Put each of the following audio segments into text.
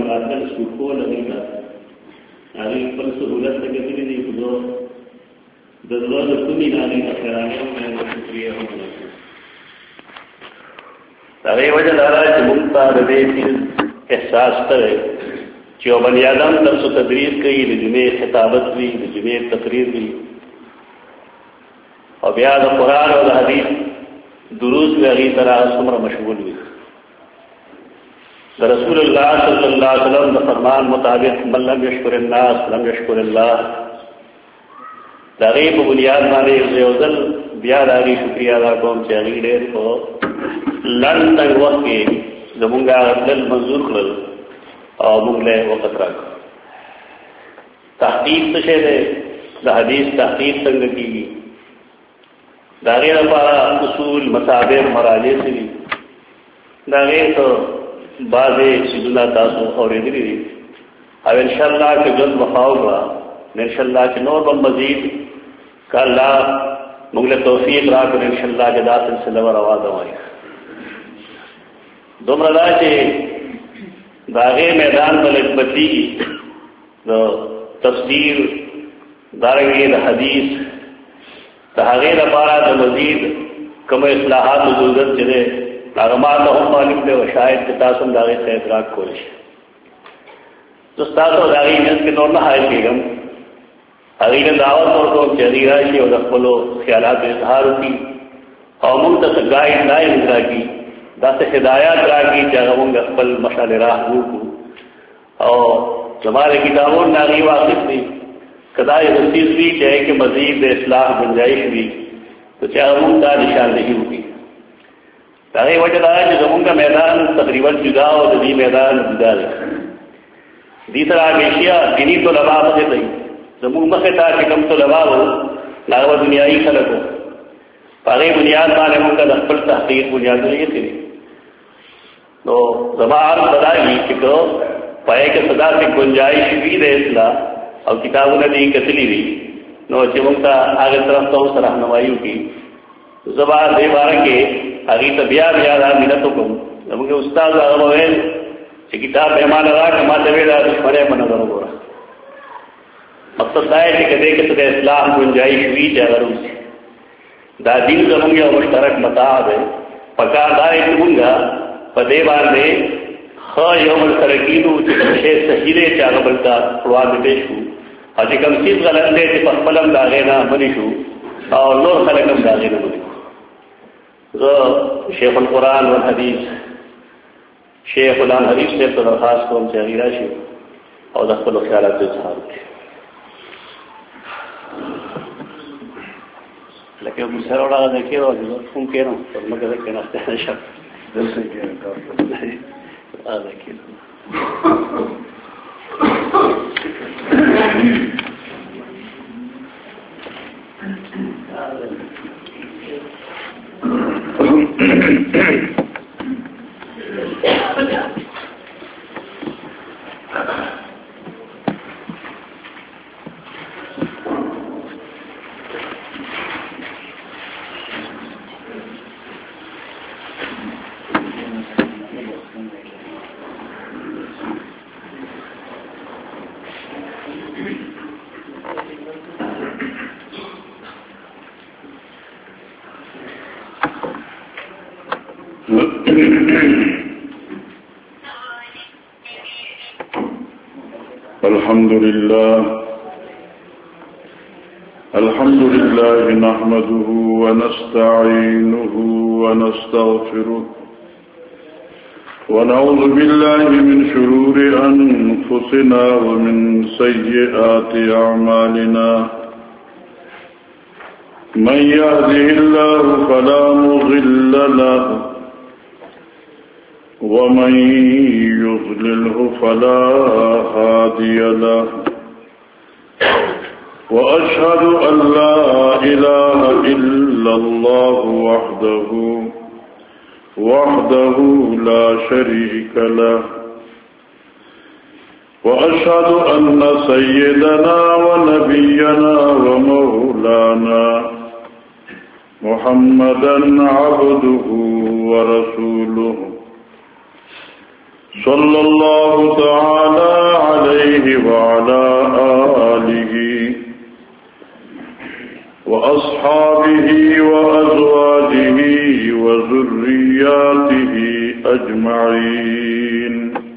راتل سوکو لگیتا آگئی پر سہولت تکتلی دی خودو دزواد کمی ناگئی اخیرانیوں میں شکریہ ہونا آگئی وجہ دارا چی ممتا ردے چیز احساس کرے چیو بنی آدم درس و تدریس کئی لجمع خطابت بھی لجمع تقریر بھی اور بیاد قرآن و حدیث دروس بھی اگی طرح سمر مشغول بھی رسول اللہ صلی اللہ علیہ وسلم دا فرمان مطابق من لم یشکر الناس لم یشکر اللہ داغی کو بنیاد مانے زیوزل بیاد آگی شکریہ دا قوم سے اگی دیر کو لن تنگ وقت کے زمونگا دل منظور کلل اور منگلے وقت رکھ تحقیق تشے دے دا حدیث تحقیق سنگ کی داغی پارا اصول مصابر مراجع سے بھی داغی تو بعض سیدنا تاسو اور ادری دی اب انشاءاللہ کہ جلد وفاؤ گا انشاءاللہ کہ نور بم مزید کا اللہ مغل توفیق را کر انشاءاللہ کے دا سلسلہ و روا دوائی دومردا چے داغے میدان بلک بتی دو تفسیر دارنگی دا حدیث تحاغے دا پارا دا مزید کم اصلاحات و ضرورت چلے ناغمات ہم معلوم دے و شاید کتاسم داغی سے ادراک کوش دوستاتو داغی جنس کے نور نہ حائل کی گم اغیر دعوت اور کو چہری راشی اور اقبلو خیالات اظہار کی اور منتصر گائد لائن اجرا کی داس ہدایات را کی چاہوں گا اقبل مشال راہ کو اور ہمارے کتابوں ناغی واقف بھی قدائی حسیز بھی چاہے کہ مزید اصلاح گنجائش بھی تو چاہوں کا نشاندہی ہوگی تاکہ وجہ دارا کہ زمون کا میدان تقریباً جدا اور دی میدان جدا ہے دیسرا ایشیا دینی تو لبا سے نہیں زمون مختا کہ کم تو لبا ہو لاغو دنیائی خلق ہو پاگئی بنیاد مانے من کا نقبل تحقیق بنیاد نہیں تھی تو زمان بدائی کہ تو پائے کہ صدا سے گنجائش بھی دے اصلاح اور کتابوں نے دی کتلی بھی نو چمون کا آگے طرف تو اس رہنمائیوں کی زبان دے بارہ کے آگی تبیا بیاد آمینتو کم نمکہ استاذ آغموین چی کتاب احمان را کما دویدہ دشمنے منظر ہو رہا مقصد دائے چی کدے کہ تکہ اسلام گنجائش ہوئی چاہ غرو سی دا دین زمونگی و مشترک مطاعب ہے پکار دائے چمونگا پدے باندے خواہ یوم الترکینو چی کمشے سہیلے چاہ غبلتا پروان پیش ہو اور چی کم چیز غلط دے چی پخپلم داغینا منشو اور نور خلقم داغینا منشو شیخ القرآن والحدیث شیخ الان حدیث سے تو درخواست کو ہم سے اغیرہ شی اور دخل و خیالات سے اظہار کی لیکن وہ مسئلہ اڑا دیکھئے اور فون کہہ رہا ہوں تو مگر کہنا ہے شب دل سے کہہ رہا ہوں دیکھئے الحمد لله نحمده ونستعينه ونستغفره ونعوذ بالله من شرور أنفسنا ومن سيئات أعمالنا من يهده الله فلا مضل له ومن يضلله فلا هادي له وأشهد أن لا إله إلا الله وحده لا شريك له وأشهد أن سيدنا ونبينا ومولانا محمدا عبده ورسوله صلى الله تعالى وأصحابه وأزواجه وذرياته أجمعين.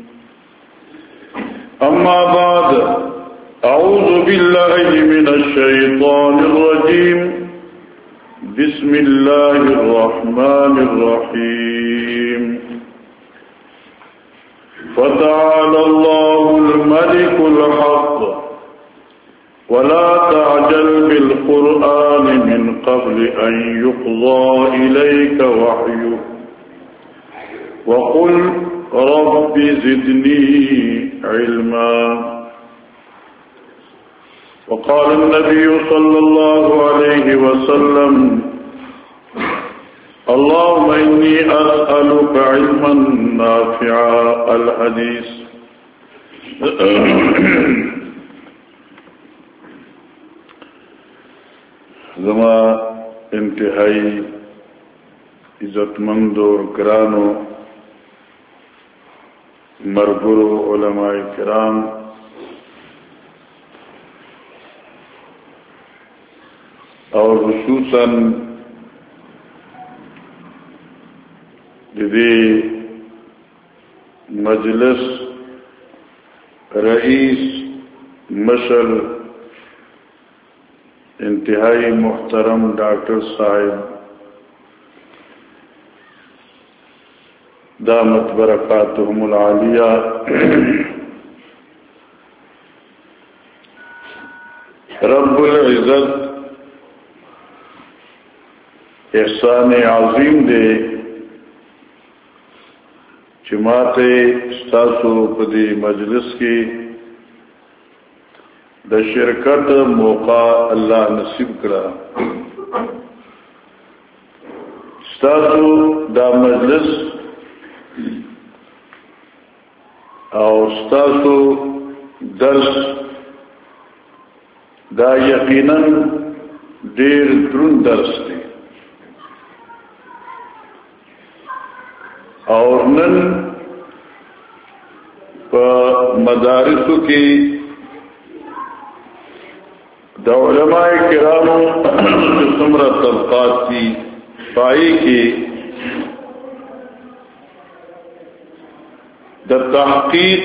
أما بعد، أعوذ بالله من الشيطان الرجيم. بسم الله الرحمن الرحيم. فتعالى الله الملك الحق ولا تعجل بالقرآن من قبل أن يقضى إليك وحيه وقل رب زدني علما. وقال النبي صلى الله عليه وسلم: اللهم إني أسألك علما نافعا. الحديث. زما انتہائی عزتمند اور گرانو مرگرو علماء کرام، اور خصوصاً دی مجلس رئیس مشر انتہائی محترم ڈاکٹر صاحب دامت برکاتہم العالیہ، رب العزت احسان عظیم دے جماعت ستاسو پدی مجلس کی د شرکت موقع اللہ نصیب کرا. ستاسو دا مجلس او ستاسو درس دا یقینا دیر درون درس دی، اور نن پا مدارسو کی دا علماء کرامو سمرہ طبقات کی پائی کی دا تحقیق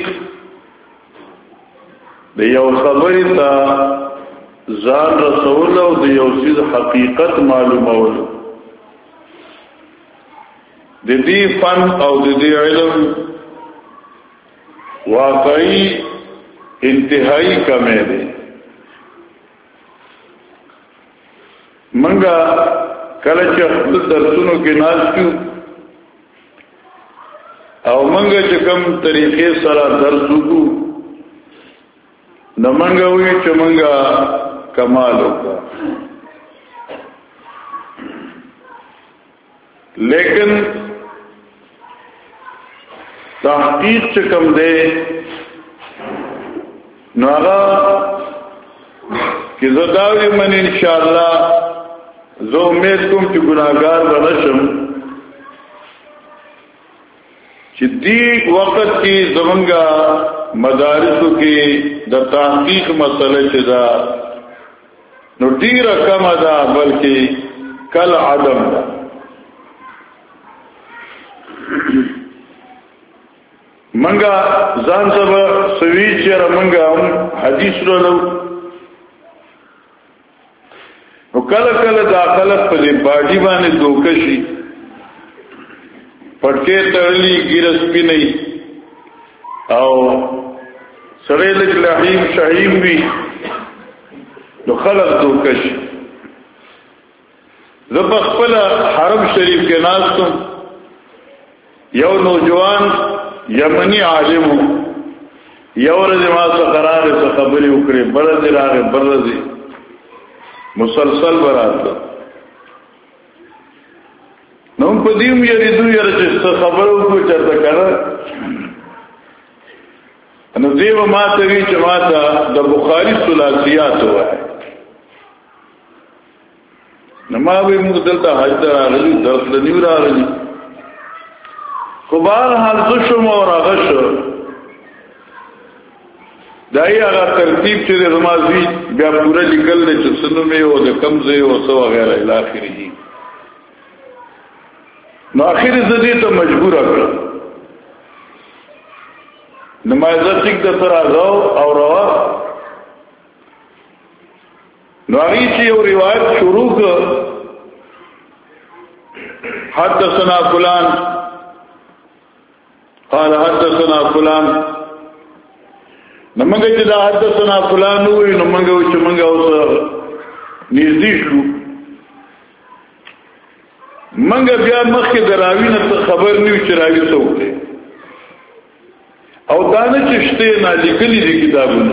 دا یو خبری تا زان رسول او دا یو سید حقیقت معلوم اولو دی فن او دی علم واقعی انتہائی کمے دے. منگا کلچ خپل درسونو کې ناز کیو او منگا چکم طریقے سره درس وکړو نو منگا وی چې منگا کمال وکړه، لیکن تحقیق چکم دے نو هغه کہ زداوی من انشاءاللہ زو امید کوم چې گناہگار بنشم چې دی وقت کی زمنگا مدارسو کی د تحقیق مسئلہ چې دا نو ډیره کم ده، بلکې کل عدم ده. منگا ځان سبا سوي چې منگا هم حدیث ورلو نو کله کله داخلت په دې باډي باندې دوکشي پټکې تړلې ګیرس پی نه او سره لږ لحیم شهیم وي نو خلق دوکشي. زه په خپل حرم شریف کې ناستم، یو نوجوان یمنی عالم یو ورځ ما سره قرار سره خبرې وکړې، بل دې راغې بل دې مسلسل برات نو په دې مې یریدو یره چې خبرو کو چرته کړه نو دیو ما ته وی چې ما ته د بخاری ثلاثیات وای نو ما به موږ دلته حج ته راغلي درس لنیو راغلي کو بهر حال شوم او راغشو دای هغه ترتیب چې رمازي بیا پوره لیکل دي چې سنو می او د کمزې او سو وغیرہ الی اخره. نو اخر زدی ته مجبور کړ نمازه ټیک د تر ازاو او روا. نو هغه چې یو روایت شروع کړ حدثنا فلان قال حدثنا فلان. نمنګ چې دا حدثنا فلان وي نمنګ چې منګ اوس نږدې شو منګ بیا مخکې دراوی نه خبر نیو چې راوی څه وکړي او دانه چې شته نه لیکلي دي کتابونو.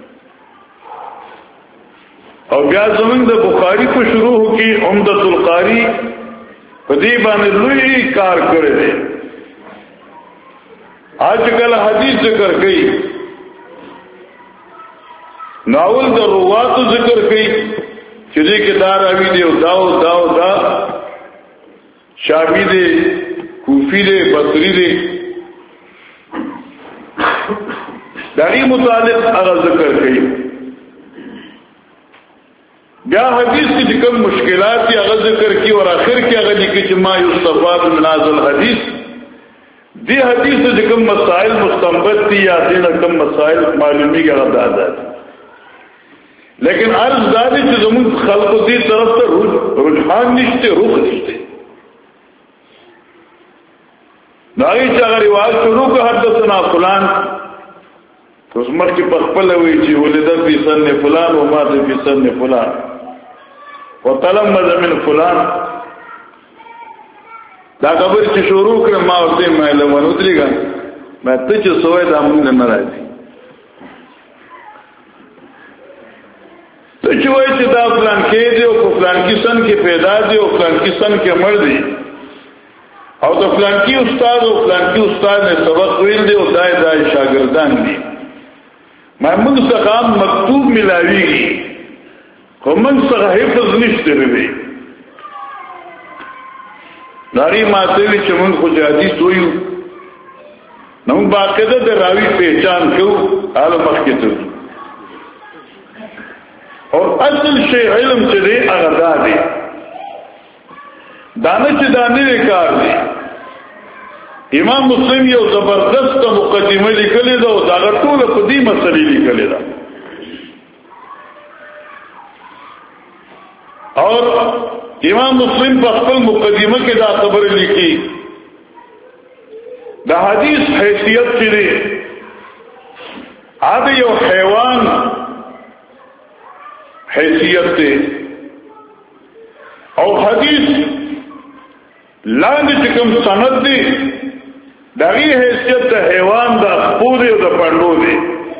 او بیا زمونږ د بخاری په شروع کې عمدۃ القاری په دې باندې لوی کار کړی دی. آجکل حدیث ذکر کړي ناول د رواتو ذکر کړي چې دې کې دار اوی دی او دا شامی دی کوفی دی بصری دی دغه متعلق هغه ذکر کړي. بیا حدیث کی کوم مشکلات کی هغه ذکر کی اور اخر کې هغه لیکي چې ما یستفاد من هذا الحديث دی حدیث د کوم مسائل مستنبط دي یا د کوم مسائل معلومی کې هغه دادا. لیکن عرض دادی چې زموږ خلق دې طرف ته رجحان نشته روح نشته. داغی چې هغه روایت شروع کړ حدثنا فلان اوس مرګ په خپل وی چې ولید فی سن فلان و مات فی سن فلان وتلمذ من فلان. دا خبر چې شروع کړ ما ورته مې له ورودريګا مې ته چې سوې د امن نه راځي ته چې وای چې دا فلان کې دی او فلان کې سن کې پیدا دی او فلان کې سن کې مړ دی او د فلان کې استاد او فلان کې استاد نے سبق ویل دی او دای شاګردان دي. محمود څخه مکتوب ملاویږي خو موږ څخه حفظ نشته دی. داری ماته وی چې موږ خو حدیث وایو نو باقاعده د راوی پہچان کو حاله مخکې ته او اصل شی علم چې دی هغه دا دی دانه چې دانه کار دی. امام مسلم یو زبردست مقدمه لیکلې ده او دا ټول په دې مسلې لیکلې ده. اور امام مسلم په خپل مقدمه کې دا خبره لیکي دا حدیث حیثیت چې دی هغه یو حیوان حیثیت دی او حدیث لاندې چې کوم سند دی دغه حیثیت د حیوان د خپور او د پړلو دی.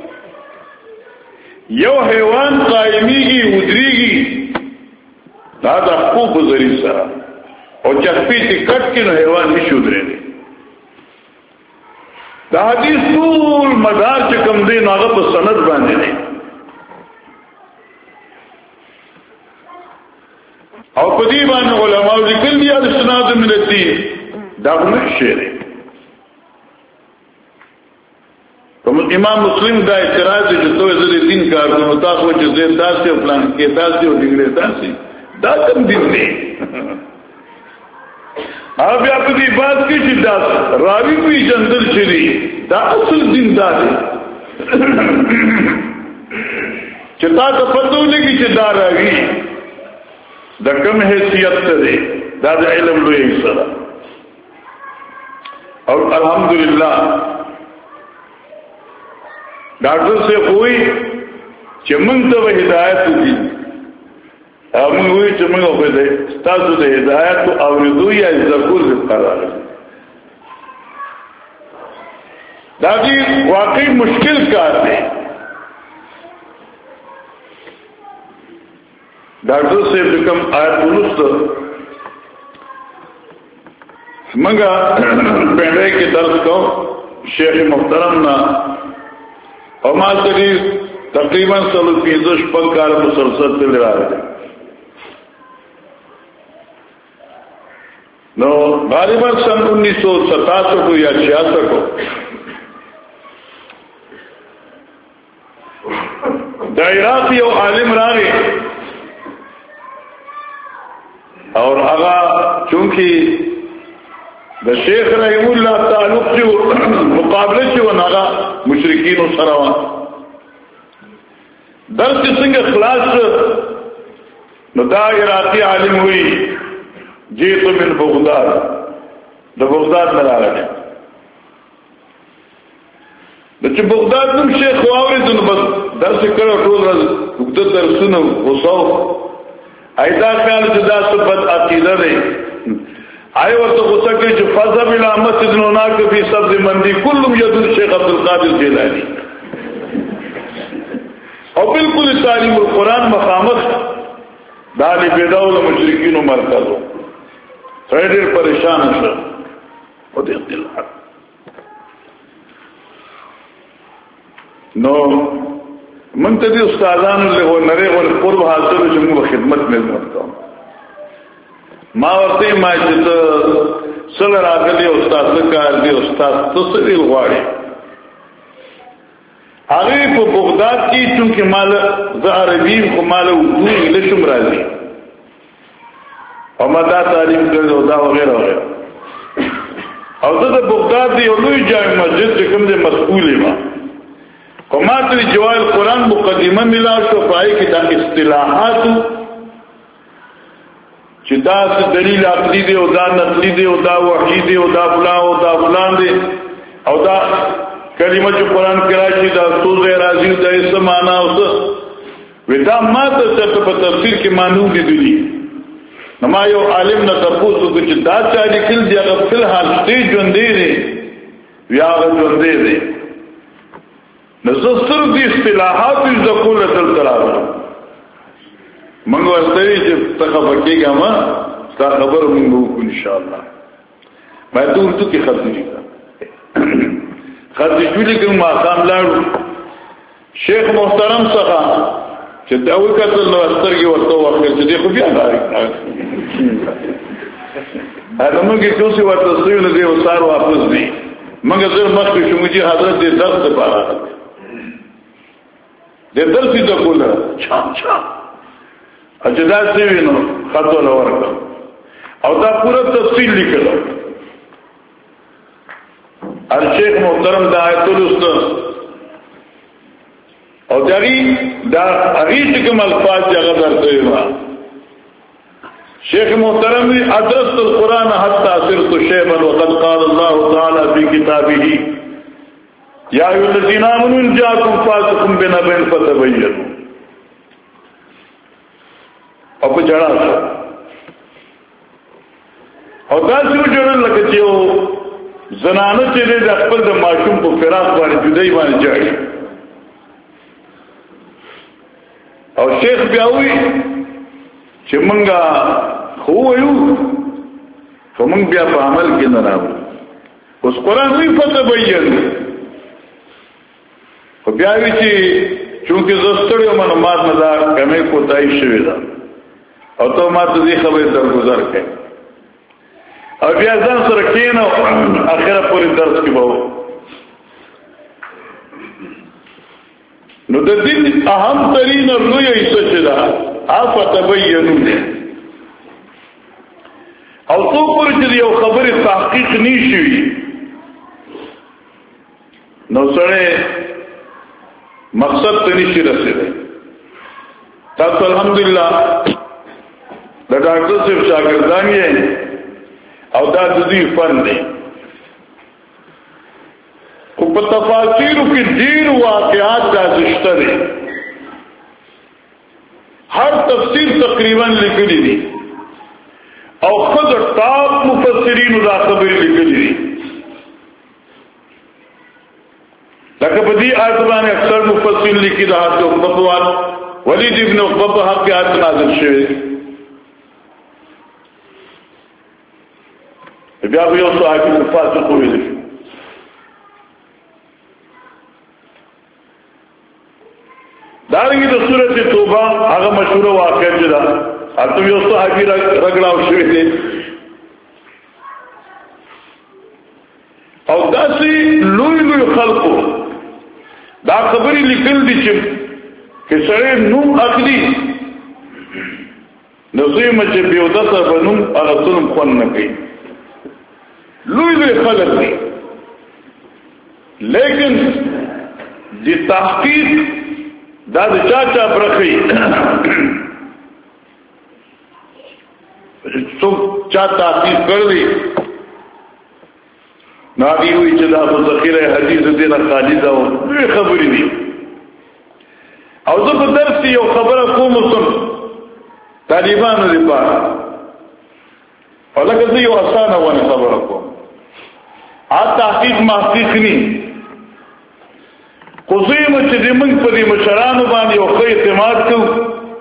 یو حیوان قائمیږي ودریږي دا د خپور په ذریعہ سره او چپی ټکټ کې نو حیوان نشو درېږي. دا حدیث ټول مدار چې کوم دی نو هغه په سند باندې دی او په دې باندې علماء ذکر دي د سناد من الدين دا نشي. امام مسلم دا اعتراض چې توې زړه دین کار کوي تاسو چې زه تاسو پلان کې تاسو او ډیګری تاسو دا کوم دین دی هغه بیا په دې بات کې چې دا راوی کوي جندل شری دا اصل دین دا دی چې تاسو پته ولګي چې دا راوی د کوم حیثیت ته دی دا د علم لوی سره. او الحمدلله ډاکټر سے کوئی چې موږ ته هدایت دي او موږ وی چې موږ په دې تاسو د هدایت او رضو یا ذکر قرار دا دی واقعي مشکل کار دی. ډاکټر سے کوم آیت ولست منګه پہلے کې درس کو شیخ محترم نا او ما تری تقریبا 35 کال مسلسل تل راغلی نو غالبا سن 1967 کو یا 66 کو د عراق یو عالم راغی اور هغه چونکی د شیخ رحم الله تعلق جو مقابله چې ونغه مشرکین سره و درس څنګه خلاص نو دا عراقی عالم وی جیت من بغداد د بغداد نه راغلی د چې بغداد نوم شیخ واورید نو بس درس کړو ټول ورځ وګړه درسونه وسو ایدا خیال چې دا څه بد عقیده ده آئے ورطا غصہ کہ جو فضب الى مسجد هناك فی سبز مندی کلهم یدل شیخ عبدالقادر جیلانی اور بالکل تعلیم القرآن مخامخ دالی بیداول مشرکین و مرکزو سیدر پریشان شد و دیخت الحق نو منتدی استادان لگو نرے والقرب حاصل جمعو خدمت میں مرتا ہوں ما ورته ما چې سره راغلی استاد کار دی استاد تسویل غواړي هغه په بغداد کې چې مال زهربین خو مال اردو لشم راځي او ما دا تعلیم کړو دا وغیرہ وغیرہ او د بغداد دی لوی جامع مسجد چې کوم دی مسؤل ما قومات جوال قرآن مقدمه ملا شو پای کې دا اصطلاحات چې دا دلیل عقلی دی او دا نقلی دی او دا وحی دی او دا فلان او دا فلان دی او دا کلمه چې قرآن کې راشي دا سوزه راځي دا یې څه معنا او څه ودا ما ته په تفسیر کې مانو دي نما یو عالم نه تاسو چې دا چا لیکل دی هغه په حال دې ژوندې دی بیا ژوندې دی نزستر دي اصطلاحات ذکول تل تراوه منگو استوی چې تخبر کېږه ما ستا خبر منگو کو انشاءاللہ میں تو اردو کی خط لیکا خط لیکن ما خام لاړو شیخ محترم څخه چې دا وکړل نو سترګې ورته وکړ چې دی خو بیا راځي هغه موږ کې څه ورته سوي نه دی او سار واپس دی موږ زر مخکې شو چې حضرت دې درس ته پاره دې درس دې کوله چا اجدا سوي نو خطو لور او دا پورا تفصیل لیکل ار شیخ محترم دا آیت الاستاذ او داغی دا اغیش کم الفاظ جگہ درتے ہوا شیخ محترم دی ادرست القرآن حتی صرت شیبا وقد قال اللہ تعالی فی کتابه یا ایو الذین آمنوا ان جاءکم فاسق بنبأ فتبینوا او په جړا او تاسو جوړل لکه چې زنانه چې د خپل د ماشوم په فراق باندې جدای باندې جاړي او شیخ بیاوی چې مونږه خو وایو خو مونږ بیا په عمل کې نه راو اوس قرآن وی فتبین خو بیا وی چې چونکه زستړیو معلومات نه دا کمه کوتای شوی دا او ته ما ته دې خبرې درگذر کړې او بیا ځان سره کېنو اخره پورې درس کې وو نو د دې اهم ترين لوی څه چې دا افتبینوا او څو پر چې یو خبره تحقیق نشي نو سره مقصد ته نشي رسیدي تاسو الحمدلله د ډاکټر صاحب شاګردان یې او دا د دې فن دی خو په تفاسیر کې ډیر واقعات راځشته دي هر تفسیر تقریبا لیکلي دي او خود ټاپ مفسرین دا خبرې لیکلي دي لکه په دې آیت باندې اکثر مفسرین لیکي دا چې عقبه ولید ابن عقبه حق آیت نازل شوه بیا به یو صحابي فاسق ویل شي دارنګه د سورته توبه هغه مشهور واقعه ده اته یو صحابي رګړاو شوی دی او داسې لوی لوی خلقو دا خبرې لیکل دي چې کہ سڑے نوم اخلی نظیم چې بیودتا بنوم اغسلم خون نکی لوی لوی خلق دی لیکن دی تحقیق دا دی چاچا برخی سو چا تحقیق کردی ناغی ہوئی چه دا ذخیر حدیث دینا خالدہ و لوی خبری دی او زب درسی یو خبر کومسم طالبانو دی پارا او لکه زه یو اسانه ونه خبره کوم تحقیق محقیق نی قضیم چې د موږ په دې مشرانو باندې یو ښه اعتماد کوو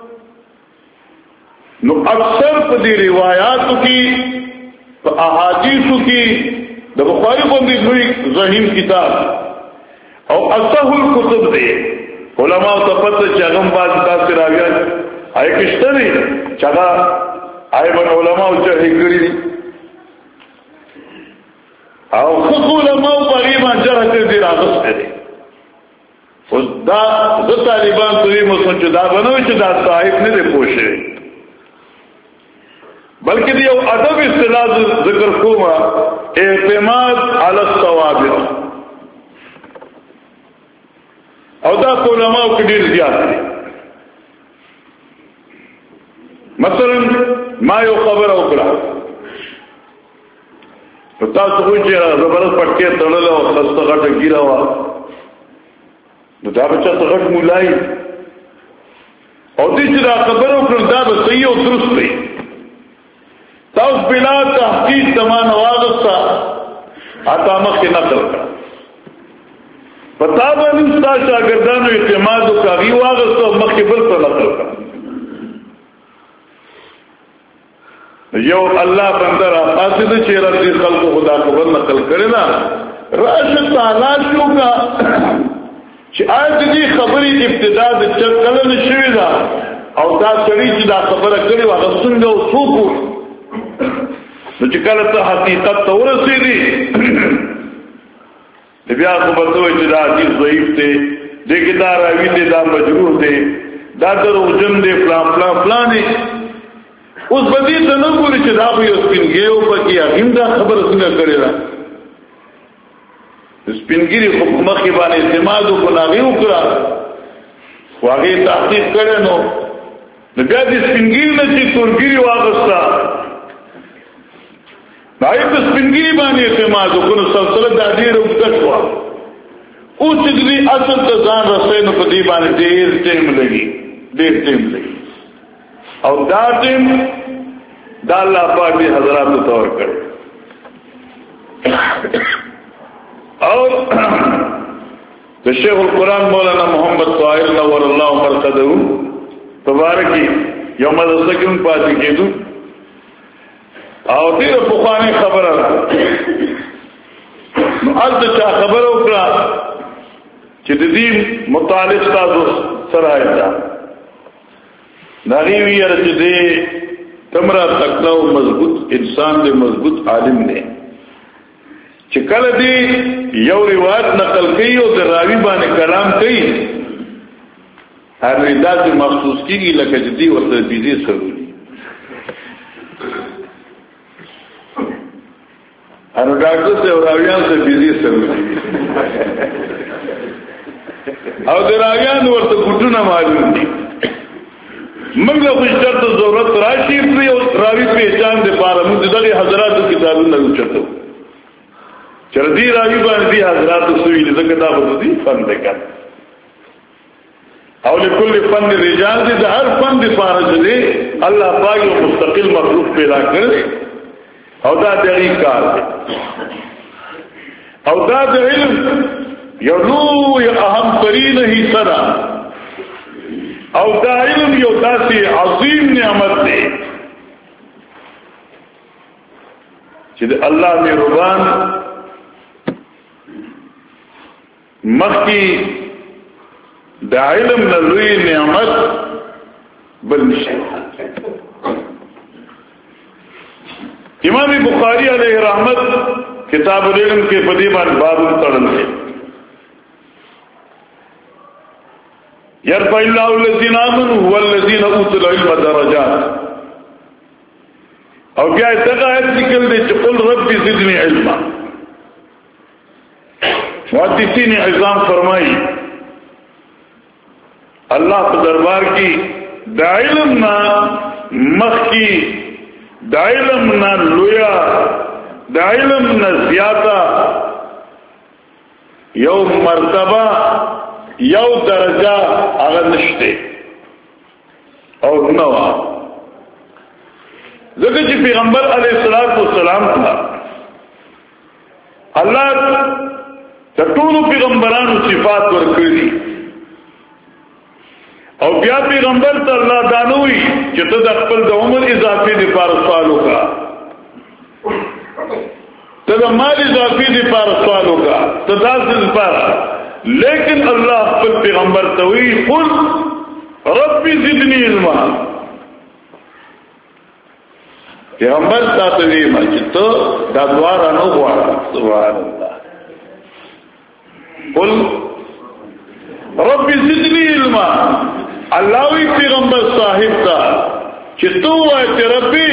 نو اکثر په دې روایاتو کې په احادیثو کې د بخاری باندې لوی ذهین کتاب او اصح الکتب دی علماء ته پته چې هغه باندې تاسو راغلی آی کشتری چغا آی بن علماء چې کړی او خو علماء تقریبا جرح دې راغسته دي او دا د طالبان دوی مسلمان چې دا بنوي چې دا صاحب نه دی پوښي بلکې دی یو ادب اصطلاح ذکر کوما اعتماد علی الصواب او دا علماء کې ډیر زیات دي مثلا ما یو خبر او کړه پتا څه وایي چې زبردست پټکي تړل او خسته غټه ګیره وا نو دا بچا ته غټ مولای او دې چې دا خبر او کړه دا به صحیح او درست دی تاسو بلا تحقیق تمام واغستا اته مخکې نقل کړه پتا باندې تاسو شاګردانو اعتماد او کاوی واغستا مخکې بل څه نقل کړه یو الله بندر قاصد چې رضی خلق خدا خبر نقل کړي نا راشد تعالی شو کا چې آیت دې خبرې ابتدا د چکلن شوی دا او دا سړي چې دا خبره کړي و هغه څنګه وڅوکو نو چې کله ته حقیقت ته ورسېږي بیا خو به ته چې دا حدیث ضعیف دی دغه دا راوی دی دا مجروح دی دا دروغجن دی فلان فلان فلان دی اوس بدی ته نه ګوري چې دا به یو سپینګیو پکې هغه دا خبره څنګه کړی دا سپینګری خو مخې باندې اعتماد کو ناغي وکړه واغې تحقیق کړي نو بیا دې سپینګری نه چې تورګری واغستا دای په سپینګری باندې اعتماد وکړو سلسله د دې وکړه او چې دې اصل ته ځان رسې نو په دې باندې ډېر ټیم لګي او دا ټیم دا الله پاک دې حضرات ته تور کړ اور د شیخ القرآن مولانا محمد طاهر نور الله مرقده تبارکی یو مدرسه کې پاتې کېدو او دې په خوانه خبره نو البته چا خبره وکړه چې د دې متعلق تاسو سره ایدا ناری ویل چې دې تمرا تکړه او مضبوط انسان دې مضبوط عالم دی چې کله دې یو روایت نقل کوي او د راوی باندې کلام کوي هر ردات مخصوص کیږي لکه چې دې ورته بيزي سروري انو ډاکټر ته راویان ته بيزي سروري او د راویان ورته ګټونه معلوم دي موږ له شرط ضرورت راشي په راوی پہچان دې پاره موږ دغه حضرات کتابونه وچتو چر دی راوی باندې حضرات سوی لکه دا په دې فن وکړ او لكل فن رجال دې هر فن دې پاره دې الله پاک یو مستقل مخلوق پیدا کړ او دا دې کار دی او دا د علم یو لوی اهم ترین حصہ ده او دا علم یو داسې عظیم نعمت دی چې الله مهربان مخی دا علم لوی نعمت بل نشي امام بخاری علیہ رحمت کتاب العلم کے پدیمان باب تڑل ہے يرفع الله الذين آمنوا والذين اوتوا العلم درجات. او بیا دغه آیت ذکر دی چې قل رب زدنی علما. محدثین عظام فرمایي الله په دربار کې د علم نه مخکي، د علم نه لویا، د علم نه زیاته یو مرتبه یو درجه هغه نشته او نو. ځکه چې پیغمبر علیه الصلاۃ والسلام ته الله د ټولو پیغمبرانو صفات ورکړي او بیا پیغمبر ته الله دانوي چې ته د خپل د عمر اضافي لپاره سوال وکړه، ته د مال اضافي لپاره سوال وکړه، ته داسې لپاره. لیکن الله خپل پیغمبر ته وی قل رب زدنی علما. پیغمبر ته وی ما چې ته دا دواره نه غواړه. سبحان الله. قل رب زدنی علما. الله وی پیغمبر صاحب ته چې تو وای چې ربي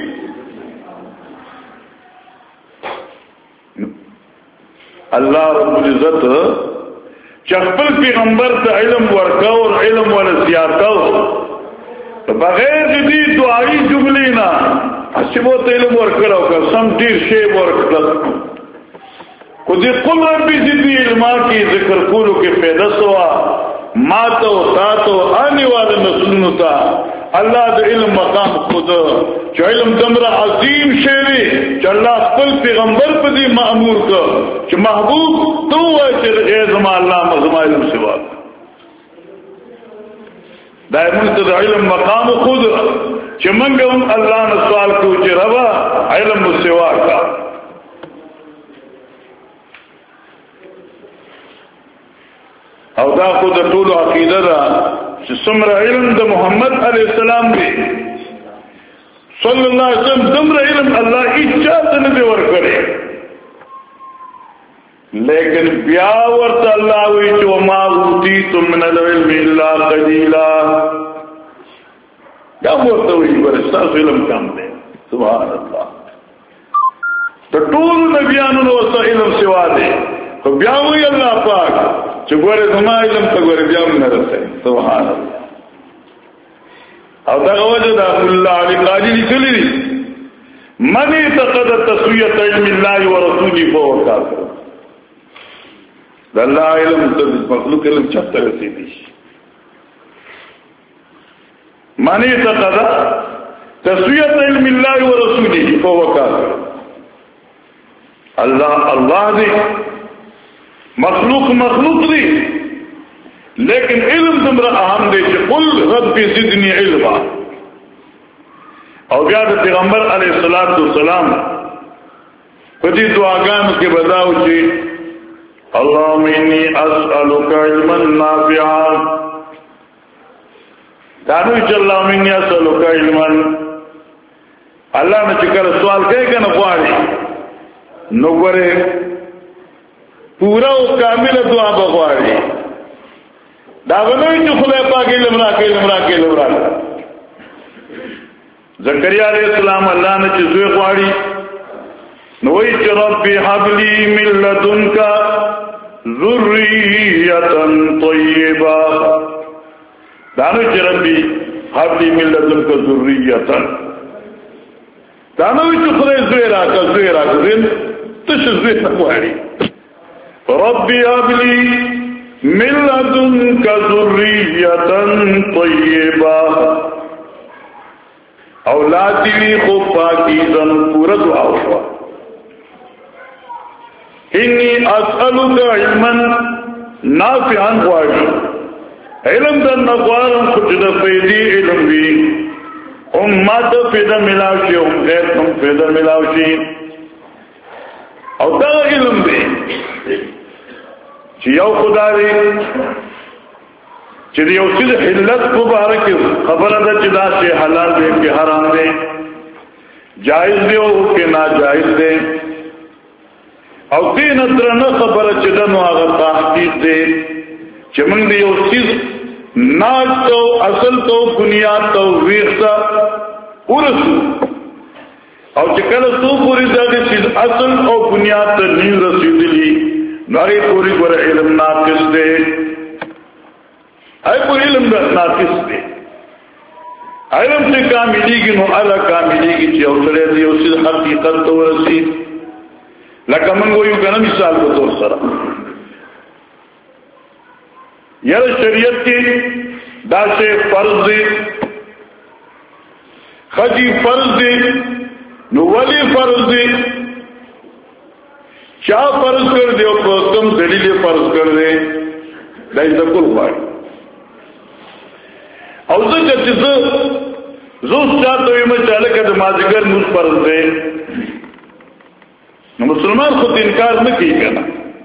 الله رب العزت چې خپل پیغمبر ته علم ورکاو او علم ول زیاتاو بغیر دې دعایي جملې نه اسمو ته علم ورکړو که سم ډیر شی ورکړل کو دې قل ربي زدنی علما کی ذکر کولو کې پیدا سوا ما تو تا تو آنے والے نسلونو تا اللہ دا علم مقام خود چو علم دمرا عظیم شیری چو اللہ خپل پیغمبر پا دی معمور کا چو محبوب تو ہے چو ایزما اللہ مغزما علم سوا دائمون تا دا علم مقام خود چو منگا ہم اللہ نے سوال کو چو روا علم سوا کا. او دا خود ټول عقیده ده چې څومره علم د محمد علی السلام دی صلی الله علیه وسلم دمره علم الله اجازه نه دی ورکړي، لیکن بیا ورته الله وی چې ما اوتیتم من العلم الا قليلا. دا ورته وی ورستا علم کم دی. سبحان الله. د ټول نبیانو نو علم سوا دی. خو بیا وی الله پاک چې ګوره زما علم ته ګوره بیا هم نه رسوي. سبحان الله. او دغه وجه د الله علی قاضي لیکلی دي من اعتقد تسویه علم الله ورسوله فهو کافر. د الله علم ته مخلوق علم چاته رسیدي. من اعتقد تسویه علم الله ورسوله فهو کافر. الله دی مخلوق دی، لیکن علم تمرا اہم دی چې قل رب زدنی علما. او بیا د پیغمبر علیه الصلاۃ والسلام په دې دعاګانو کې بداو چې اللهم انی اسالک علما نافعا. دانو چې اللهم انی اسالک علما، الله نه چې کله سوال کوي کنه غواړي نو ګوره پورا او کامل دعا بغواړي. دا غوښتل چې خدای پاک علم راکړي. زکریا علیہ السلام الله نه چې زوی غواړي نو وی چې رب هب لي من لدنک ذریه طیبه. دا نو چې رب هب لي من لدنک ذریه. دا نو چې خدای زوی راکړي ته څه زوی غواړي. رب هب لي من لدنك ذرية طيبة. اولاد لی خوب پاکیزن پورا دعا ہوا. انی اسألک علما نافعا غواړي. علم در نغوارم کچھ در فیدی علم بھی امت فیدہ ملاوشی ام غیر تم فیدہ ملاوشی. او دا علم دی چې یو خدای چې یو څه حلت مبارک خبره ده چې دا شی حلال دی که حرام دی، جائز دی او که ناجائز دی. او دین درنه خبره چې دا نو هغه تحقیق دی چې موږ یو څه ناج تو اصل تو بنیاد تو ویختا ورسو او چکل سو پوری داگی چیز اصل او بنیاد تا نیو رسیدلی ناگی پوری گوڑا علم ناقص دے اے پوری علم ناقص دے علم سے کاملی کی نو علا کاملی کی چی اوصلے دی اسی حقیقت تو رسید لکہ منگو یوں کنا مثال کو طور سرا یار شریعت کی دا سے فرض دی خجی فرض دی نو ولی فرض دی چا فرض کر دے او کم دلیل فرض کر دے دائی ذکر ہوئی او ذکر چیز زوس چاہتا ہوئی میں چاہلے کہ مازگر موس فرض دے نو مسلمان خود انکار نہ کی کنا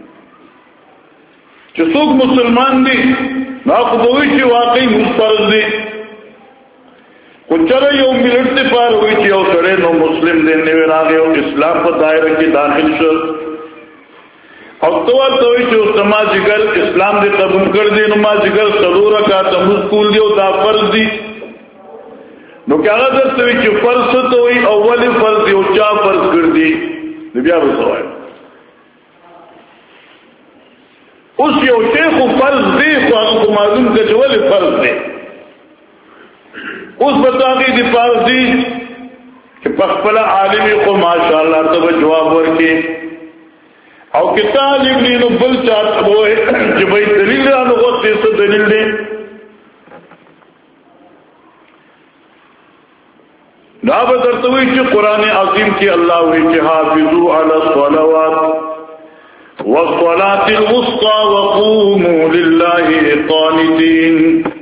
چې څوک مسلمان دي نو خدوی چې واقعي موس فرض دي کچره یو ملت ته پار وي چې یو سره نو مسلم دې نه راغی او اسلام په دایره کې داخل شو او تو چې سماجګر اسلام دې قبول کړ دې نو ما جګر ضرور کا ته مسکول دی او دا فرض دي نو کله درته چې فرض ته وي اول فرض یو چا فرض کړ دي بیا وسوای اوس یو شیخ فرض دی خو هغه معلوم کړي ولې فرض دی اوس بتاږي دی فرض دی چې په خپل عالمي کو ماشاءالله ته جواب ورکړي او کتاب ابن نو بل چاته وای چې به دلیل نه وته څه دلیل دی دا به درته وی چې قران عظیم کې الله وی چې حافظوا علی الصلوات والصلاة الوسطى وقوموا لله قانتين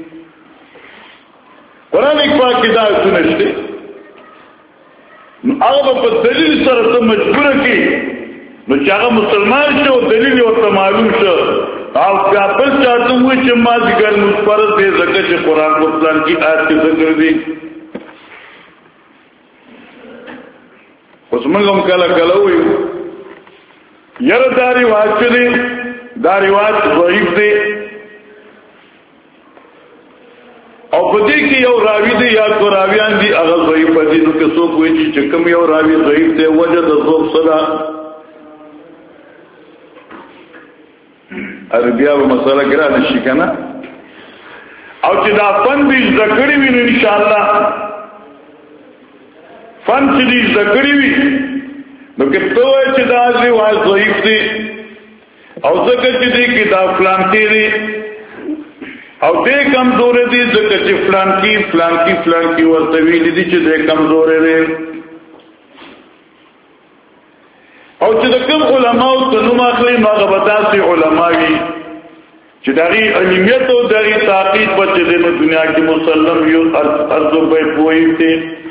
قرآن پاک کی دا سنشتے هغه په دلیل سره ته مجبور کی نو چې هغه مسلمان شو دلیل ورته معلوم شو او بیا بل چاته وی چې ما ذکر مفرض دی ځکه چې قرآن په پلان کې آیت کې ذکر دی اوس موږ هم کله کله وایو یره دا رواج دی دا رواج ضعیف دی او په دې کې یو راوی دی یا کو راویان دی هغه ضعیف دي نو که څوک وایي چې کوم یو راوی ضعیف دی وجه د ضعف صدا عربیا په مسله کې را نشي کنه او چې دا فن دې ذکرې وي ان شاء الله فن چې دې ذکرې وي نو کې ته وایي چې دا رواج ضعیف دی او ځکه چې دې کې دا فلان کې دی او دې کمزور دي ځکه چې فلان کی ورته ویل دي چې دې کمزور دي او چې د کوم علماء ته نو ماخلي ما غبطاسي علماوي چې دغه علمیت او دغه تحقیق په دې دنیا کې مسلم یو ارزو به پوي دي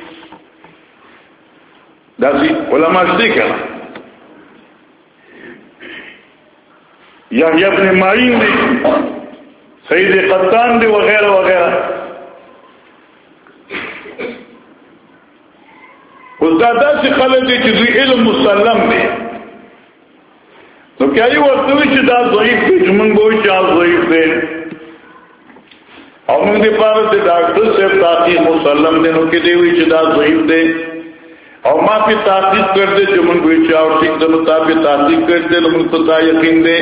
داسي علماء دې کړه یحیی ابن معین دی سید قطان دی وغیرہ وغیرہ اس دادا سے خلق دی چیزی علم مسلم دی تو کیا یہ وقتوی چی دا ضعیف دی جمنگوی چاہ ضعیف دی اور من دی پارا دی ڈاکٹر سے تحقیق مسلم دی نو کی دیوی چی دا ضعیف دی اور ماں پی تحقیق کر دے جمنگوی چاہ ٹھیک دنو تا پی تحقیق کر دے نمون تو تا یقین دے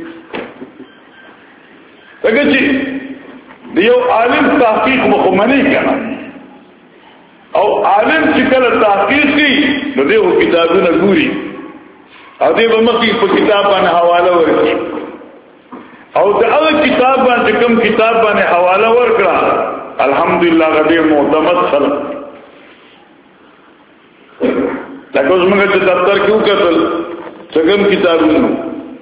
اگر چی دیو عالم تحقیق مخمنی کنا او عالم چکل تحقیق کی نو دیو کتابو نگوری او دیو مکی پا کتابان حوالہ ورکی او دیو کتابان چکم کتابان حوالہ ورکڑا الحمدللہ غدیر معتمد خلق لیکن اس میں کہ دفتر کیوں قتل چکم کتابو نو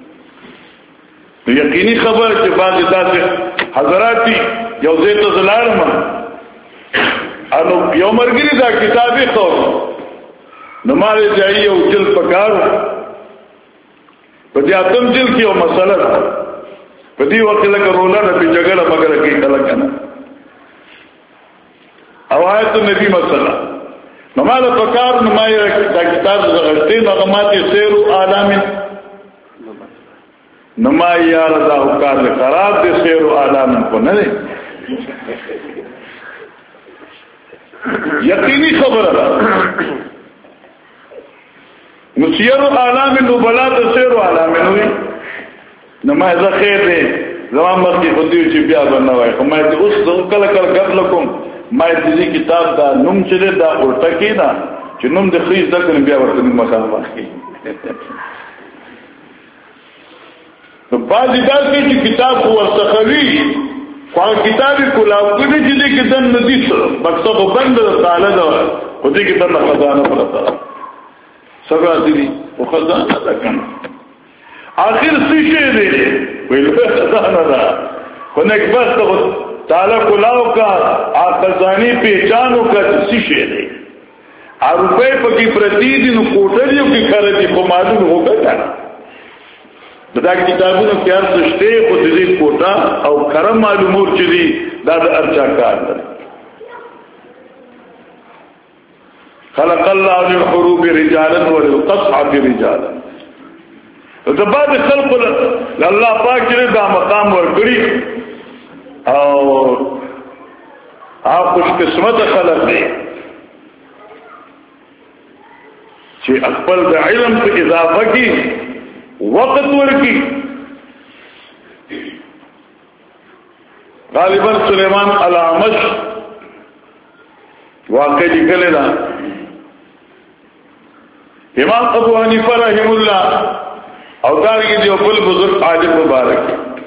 یقینی خبر چې بعض داسې حضراتی یو ځای ته زلارم انو یو مرګري دا کتابي خو نو مال ځای یو جل پکارو په دې اتم جل کې یو مسله په دې وخت له کرونا نه په جګړه مګر کې کله کنه او آیت نبی مسله نو مال پکار نو ما دا کتاب زغشتي نو ماته سیرو عالمین نما یار دا کار خراب دي سیر و عالم کو نه یقینی خبره ده. نو سیر اعلام نبلا ته سیر اعلام نوې نو ما زه خیر دی زمام مخکې خو دې چې بیا به نه وای خو ما دې اوس کله کله قتل کوم ما دې کتاب دا نوم چې دا ورته کې نه چې نوم د خریز دکن بیا ورته مخه واخلي. نو بعضې دا کې چې کتاب خو ورڅخوي خو کتابي کلاو کړي چې دې کې دن ندي څه مقصد بند تعالی دا خو دې کې دن خزانه پرته سبا دي او خزانه ده کنه آخر څه شي دی ویل خزانه ده خو نه بس تعالی کلاو کا خزاني پہچانو کا څه شي دی ا روپے پکې پرتی دي نو کوټریو کې خرچې په معلوم وګټه دا کتابونو کې هر څه شته خو دې کوټه او کرم معلومور چې دي دا د ارچا کار دی. خلق الله للحروب رجالا وللقطع رجالا. دا بعد خلق الله پاک دې دا مقام ورکړي او خوش قسمت خلق دي چې خپل د علم په اضافه کې وقت ورکی. غالبا سلیمان الاعمش واقع لکھل دا امام ابو حنیفہ رحم اللہ اوتار کی جو بل بزرگ عالم مبارک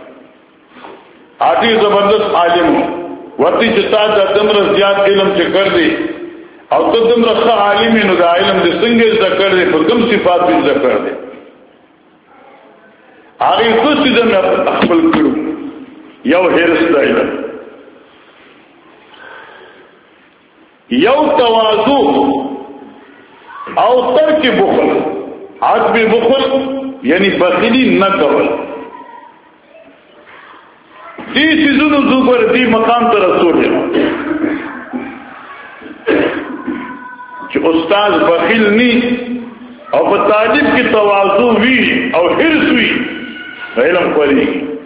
آتی زبردست عالم ہو ورتی چتا دا دمر زیاد علم چکر دی او تو دمر خواہ عالمی نو دا علم دی سنگے ذکر دی پر کم صفات بھی ذکر دی آگئی دو چیزیں میں اخبر کروں یو حرس دا علم یو توازو او ترک بخل عدم بخل یعنی بخیلی نہ کول دی چیزوں زوبر دی مقام تا رسول ہے کہ استاد بخیل نی او په طالب کی توازو وی او حرس وی علم پڑھی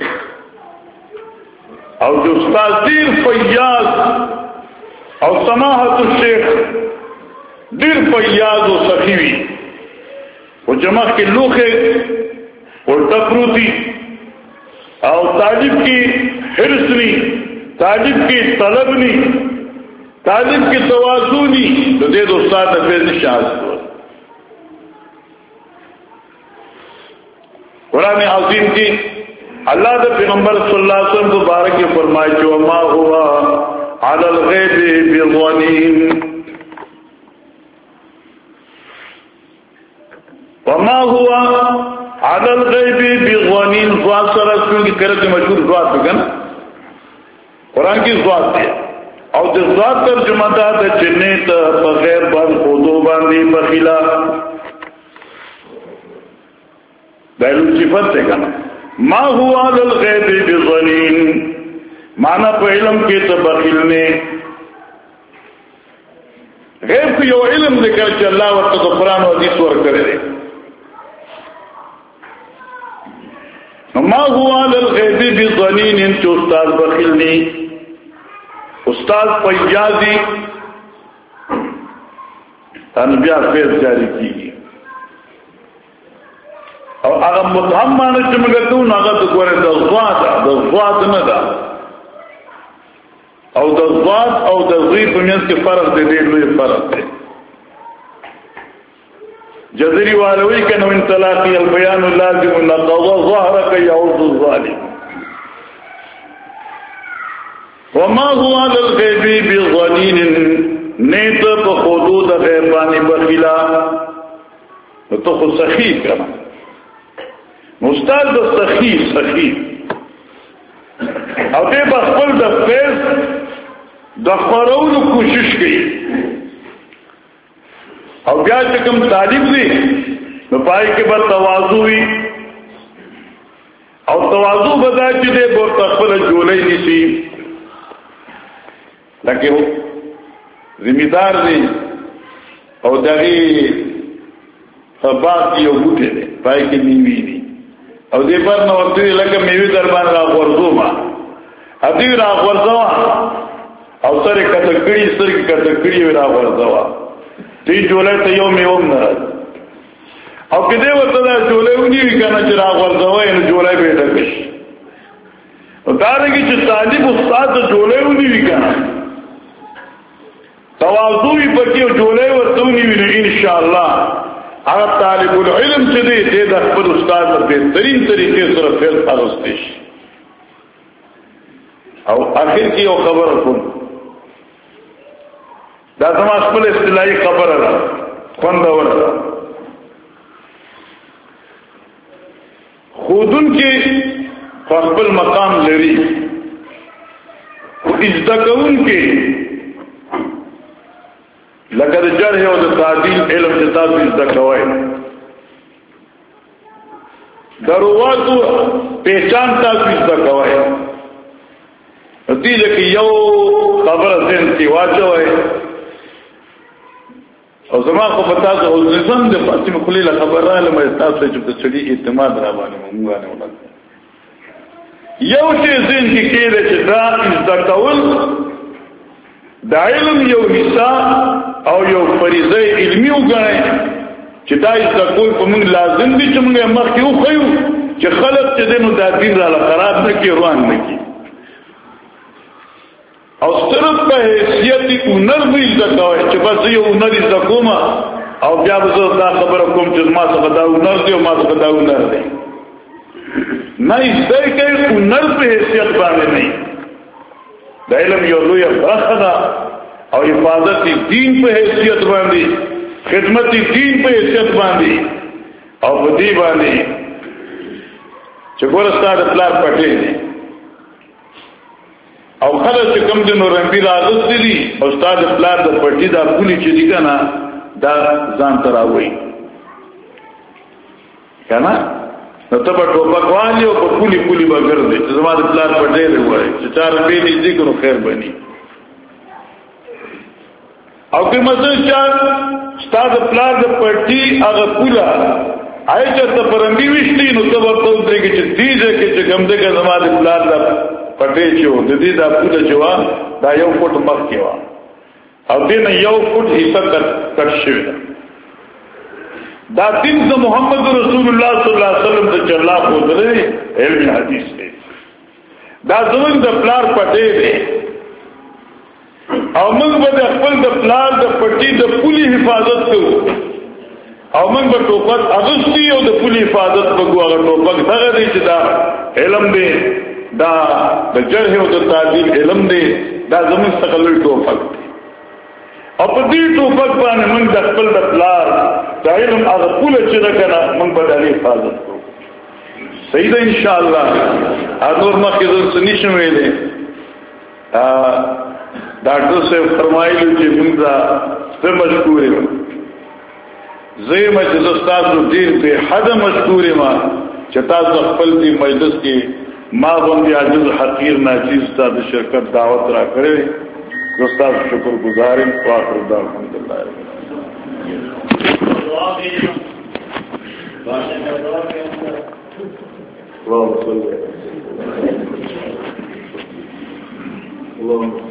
او جو استاد دیر فیاض او سماحت الشیخ دیر فیاض و سخیوی و جمع کے لوخے اور تفروتی او طالب کی حرس نی طالب کی طلب نی طالب کی توازو نی تو دے دو استاد نفیز نشاہد کو قرآن عظیم کی اللہ دے پیغمبر صلی اللہ علیہ وسلم مبارک کے فرمائے جو ما ہوا علی الغیب بظنین وما ہوا علی الغیب بظنین ضوات سرس کیونکہ کرت مشہور ضوات بگن قرآن کی ضوات ہے اور جو ضوات ترجمہ دا جنیت بغیر بند خودو باندی بخیلا دائلو صفت ہے کنا ما ہوا للغیب بظنین مانا پہ علم کے تبخیل نے غیب کو یو علم ذکر کہ اللہ وقت تو قرآن و حدیث ور کرے دے ما ہوا للغیب بظنین انچو استاد بخیل نے استاد پیازی انبیاء فیض جاری کی گئی او هغه متهم معنی چې موږ ته نو هغه د ګوره د ضاد نه ده او د ضاد او د ضی په منځ کې فرق دی لوی فرق دی. جزري والوي کنه ان تلاقي البيان لازم نقضى ظهرك يعود الظالم وما هو على الغيب بظنين نیت په حدود غیبانی بخیلا تو خو سخی کړه استاد د سخی او دې خپل د فیض د خورولو کوشش کوي او بیا چې کوم طالب دی نو پای کې به تواضع وي او تواضع بدا چې دې په خپل جوړې نشي لکه ذمہدار دی او دغه خبات یو بوټه دی پای کې نیوی دی او دې پر نو ورته لکه میوه در باندې راغورځو ما ادي را ورځوا او سره کټکړی سره کټکړی را ورځوا دې جولای ته یو میوم نه او کله وته دا جولای ونی کنه چې را ورځوا نو جولای به ډکش او دارنګه چې طالب استاد جولای ونی کنه تواضع پکې جولای ورته ونی ان شاء الله هغه طالب العلم چې دې د خپل استاد په بهترین طریقې سره فعل اغوستي او اخر کې یو خبره کوم دا زما خپل اصطلاحي خبره ده خوندور خودن کې خپل مقام لري او ازدکون کې لکه د جرح او د تعدیل علم چې تاسو ازدکوئ درواتو پہچان تاسو ازدکوئ دې لکه یو خبره ذهن کې واچوئ او زما خو پتا ته او ځم د فاطمه خلیل خبره لمه تاسو چې په چړي اعتماد را باندې مونږ نه ولګ یو چې ذهن کې کېده چې دا ازدکول دا علم یو حصہ او یو فریضه علمی وګڼي چې دا ازدکول په موږ لازم دي چې موږ مخکې وخیو چې خلق چې دینو دا دین را خراب نه کی روان نه کی او صرف په حیثیت هنر وی زکوي چې بس یو هنر زکوما او بیا به دا خبره کوم چې ما څه دا هنر دی او ما څه دا هنر دی نه ځکه کې هنر په حیثیت باندې نه د علم یو لوی برخه ده او حفاظت دین په حیثیت باندې خدمت دین په حیثیت باندې او په دې باندې چې ګورستاد پلار پټې دي او خلک چې کوم د نورمبي راغست دي او استاد پلار د پټي دا پولی چې دي کنه دا ځان تراوي کنه نو ته په ټوپک والی او په پولی بغرځي چې زما د پلار پټې دی وای چې 4 روپۍ دې ذکر خیر بني او که مثلا چا استاد پلار د پټي هغه پولا آی چې ته پرمبي وشتي نو ته ورته درګه چې دیږي چې کوم دغه زما د پلار د پټې چې د دې د پوله جوا دا یو فوټ مخ کې و او دې نه یو فوټ حصہ کټ شوی دا دین د محمد رسول الله صلی الله علیه وسلم د چلا کو درې علم حدیث دی دا زمون د پلار پټې دی او موږ به خپل د پلار د پټې د پولی حفاظت کوو او موږ به ټوپک اغستی او د پولی حفاظت وکړو هغه ټوپک دغه دی چې دا علم دی دا د جرح او د تعدیل علم دی دا زمون څخه لوی ټوپک دی او په دې ټوپک باندې موږ د خپل د پلار د علم هغه پوله چې دا کنه موږ به د حفاظت کوو صحیح ده ان شاء الله حضور مخکې زه نشم ویلې ډاکټر صاحب فرمایلی چې موږ دا څه مشکور یو زه مجلس تاسو ډیر به حد مشکور ما چې تاسو خپل دې مجلس کې ما باندې عاجز حقیر ناچیز تاسو شرکت دعوت را کړې زه تاسو شکر گزار یم واخر دعوانا الحمدلله اللهم صل